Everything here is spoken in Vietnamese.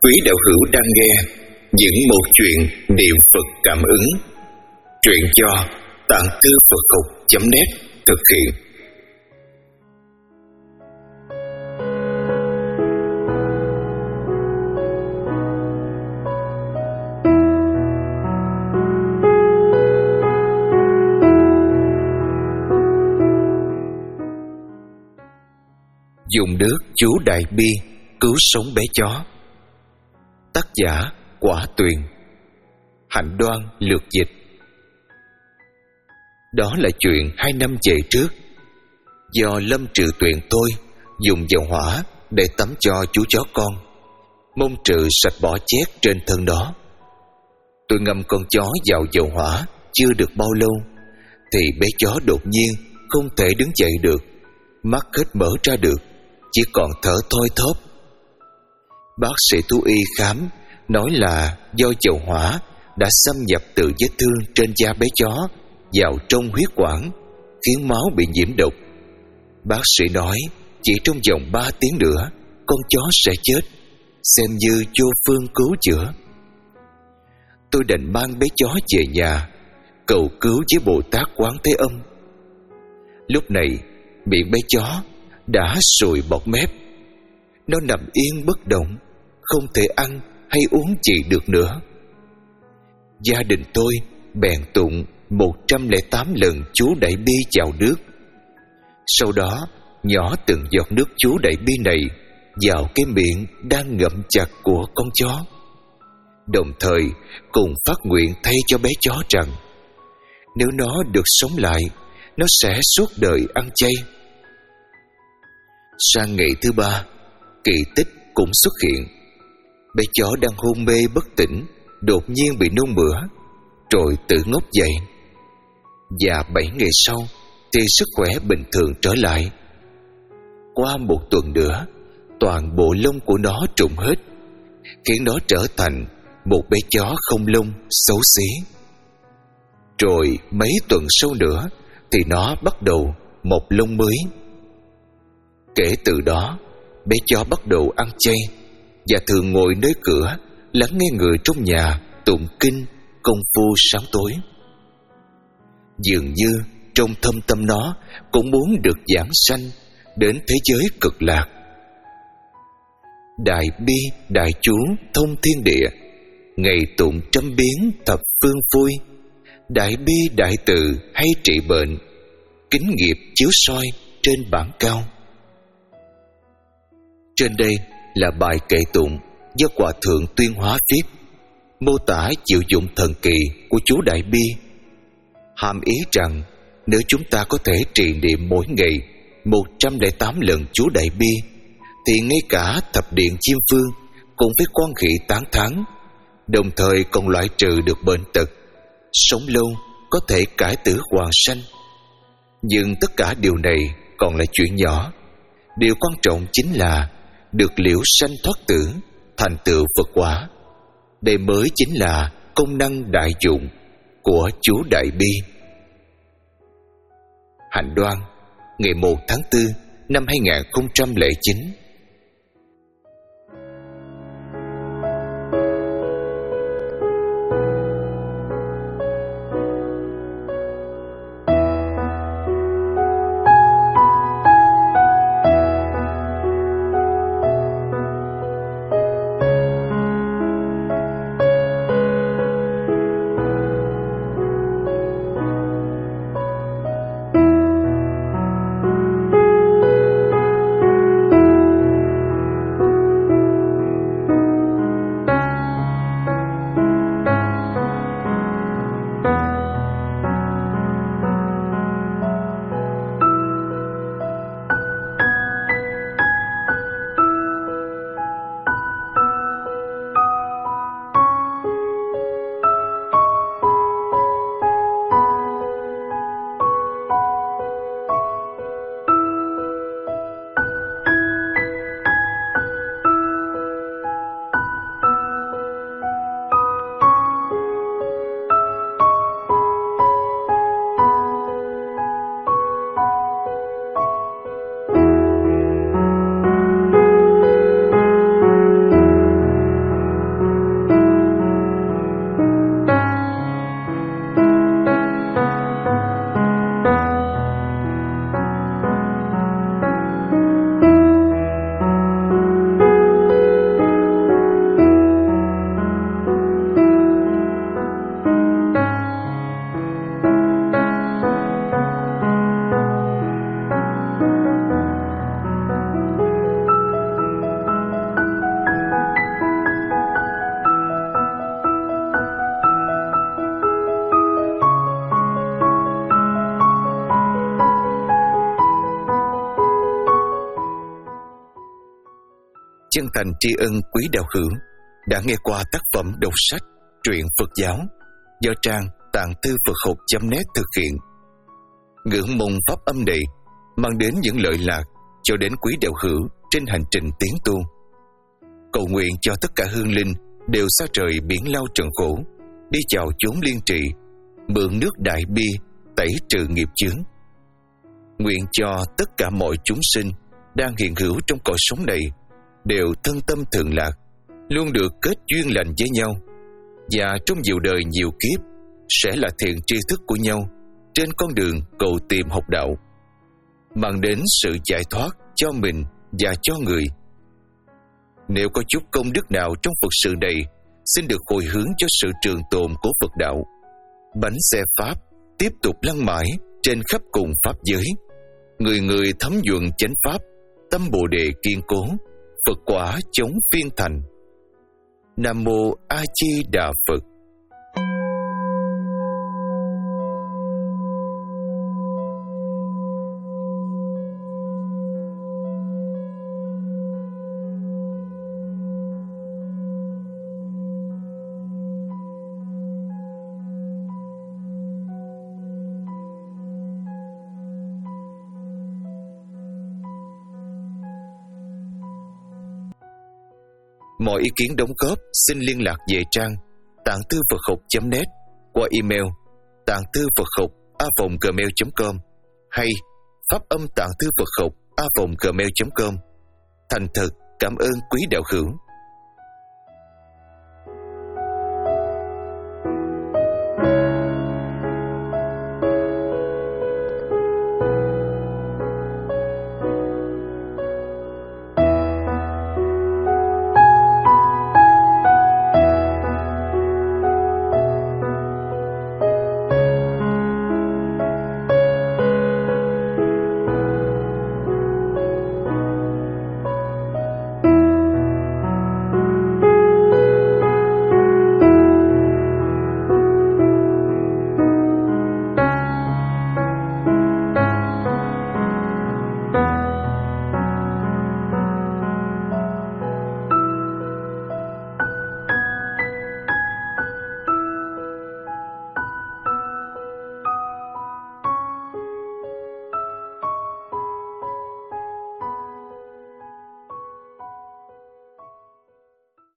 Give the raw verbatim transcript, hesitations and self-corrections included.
Quý đạo hữu đang nghe những một chuyện niệm Phật cảm ứng. Truyện do Tạng Thư Phật Học chấm net thực hiện. Dùng nước chú Đại Bi cứu sống bé chó. Tác giả Quả Tuyền. Hạnh Đoan lược dịch. Đó là chuyện hai năm về trước. Do Lâm Trừ Tuyền tôi dùng dầu hỏa để tắm cho chú chó con, mong trừ sạch bỏ chét trên thân đó. Tôi ngâm con chó vào dầu hỏa chưa được bao lâu thì bé chó đột nhiên không thể đứng dậy được, mắt hết mở ra được, chỉ còn thở thoi thóp. Bác sĩ thú y khám nói là do dầu hỏa đã xâm nhập từ vết thương trên da bé chó vào trong huyết quản, khiến máu bị nhiễm độc. Bác sĩ nói chỉ trong vòng ba tiếng nữa con chó sẽ chết, xem như vô phương cứu chữa. Tôi đành mang bé chó về nhà cầu cứu với Bồ Tát Quán Thế Âm. Lúc này miệng bé chó đã sùi bọt mép, nó nằm yên bất động, không thể ăn hay uống gì được nữa. Gia đình tôi bèn tụng một trăm lẻ tám lần chú Đại Bi vào nước. Sau đó nhỏ từng giọt nước chú Đại Bi này vào cái miệng đang ngậm chặt của con chó, đồng thời cùng phát nguyện thay cho bé chó rằng nếu nó được sống lại, nó sẽ suốt đời ăn chay. Sang ngày thứ ba, kỳ tích cũng xuất hiện. Bé chó đang hôn mê bất tỉnh đột nhiên bị nôn mửa, rồi tự ngóc dậy. Và bảy ngày sau thì sức khỏe bình thường trở lại. Qua một tuần nữa, toàn bộ lông của nó trùng hết, khiến nó trở thành một bé chó không lông xấu xí. Rồi mấy tuần sau nữa thì nó bắt đầu mọc lông mới. Kể từ đó, bé chó bắt đầu ăn chay và thường ngồi nơi cửa lắng nghe người trong nhà tụng kinh công phu sáng tối. Dường như trong thâm tâm nó cũng muốn được giảng sanh đến thế giới cực lạc. Đại bi đại chú thông thiên địa, ngày tụng trăm biến thập phương vui. Đại bi đại từ hay trị bệnh, kính nghiệp chiếu soi trên bảng cao. Trên đây là bài kệ tụng do Hòa Thượng Tuyên Hóa viết, mô tả diệu dụng thần kỳ của chú Đại Bi. Hàm ý rằng nếu chúng ta có thể trì niệm mỗi ngày một trăm lẻ tám lần chú Đại Bi, thì ngay cả thập điện Diêm Phương cũng phải quan hệ tán thán, đồng thời còn loại trừ được bệnh tật, sống lâu, có thể cải tử hoàn sanh. Nhưng tất cả điều này còn là chuyện nhỏ. Điều quan trọng chính là được liễu sanh thoát tử, thành tựu Phật quả. Đây mới chính là công năng đại dụng của chú Đại Bi. Hạnh Đoan, ngày một tháng tư năm hai nghìn không trăm lẻ chín. chân thành tri ân quý đạo hữu đã nghe qua tác phẩm đọc sách truyện Phật giáo do trang tạng thư Phật học chấm net thực hiện. Ngưỡng mong pháp âm này mang đến những lợi lạc cho đến quý đạo hữu trên hành trình tiến tu. Cầu nguyện cho tất cả hương linh đều xa trời biển lao trần khổ, đi chào chốn liên trị, mượn nước đại bi tẩy trừ nghiệp chướng. Nguyện cho tất cả mọi chúng sinh đang hiện hữu trong cõi sống này đều thân tâm thường lạc, luôn được kết duyên lành với nhau, và trong nhiều đời nhiều kiếp sẽ là thiện tri thức của nhau trên con đường cầu tìm học đạo, mang đến sự giải thoát cho mình và cho người. Nếu có chút công đức nào trong Phật sự này, xin được hồi hướng cho sự trường tồn của Phật đạo. Bánh xe Pháp tiếp tục lăn mãi trên khắp cùng Pháp giới, người người thấm nhuần chánh Pháp, tâm Bồ Đề kiên cố, Phật quả chống phiên thành. Nam Mô A Di Đà Phật. Mọi ý kiến đóng góp xin liên lạc về trang tạng thư Phật học chấm net qua email tạng thư Phật học a vòng gmail chấm com hay pháp âm tạng thư Phật học a vòng gmail chấm com. Thành thật cảm ơn quý đạo hữu.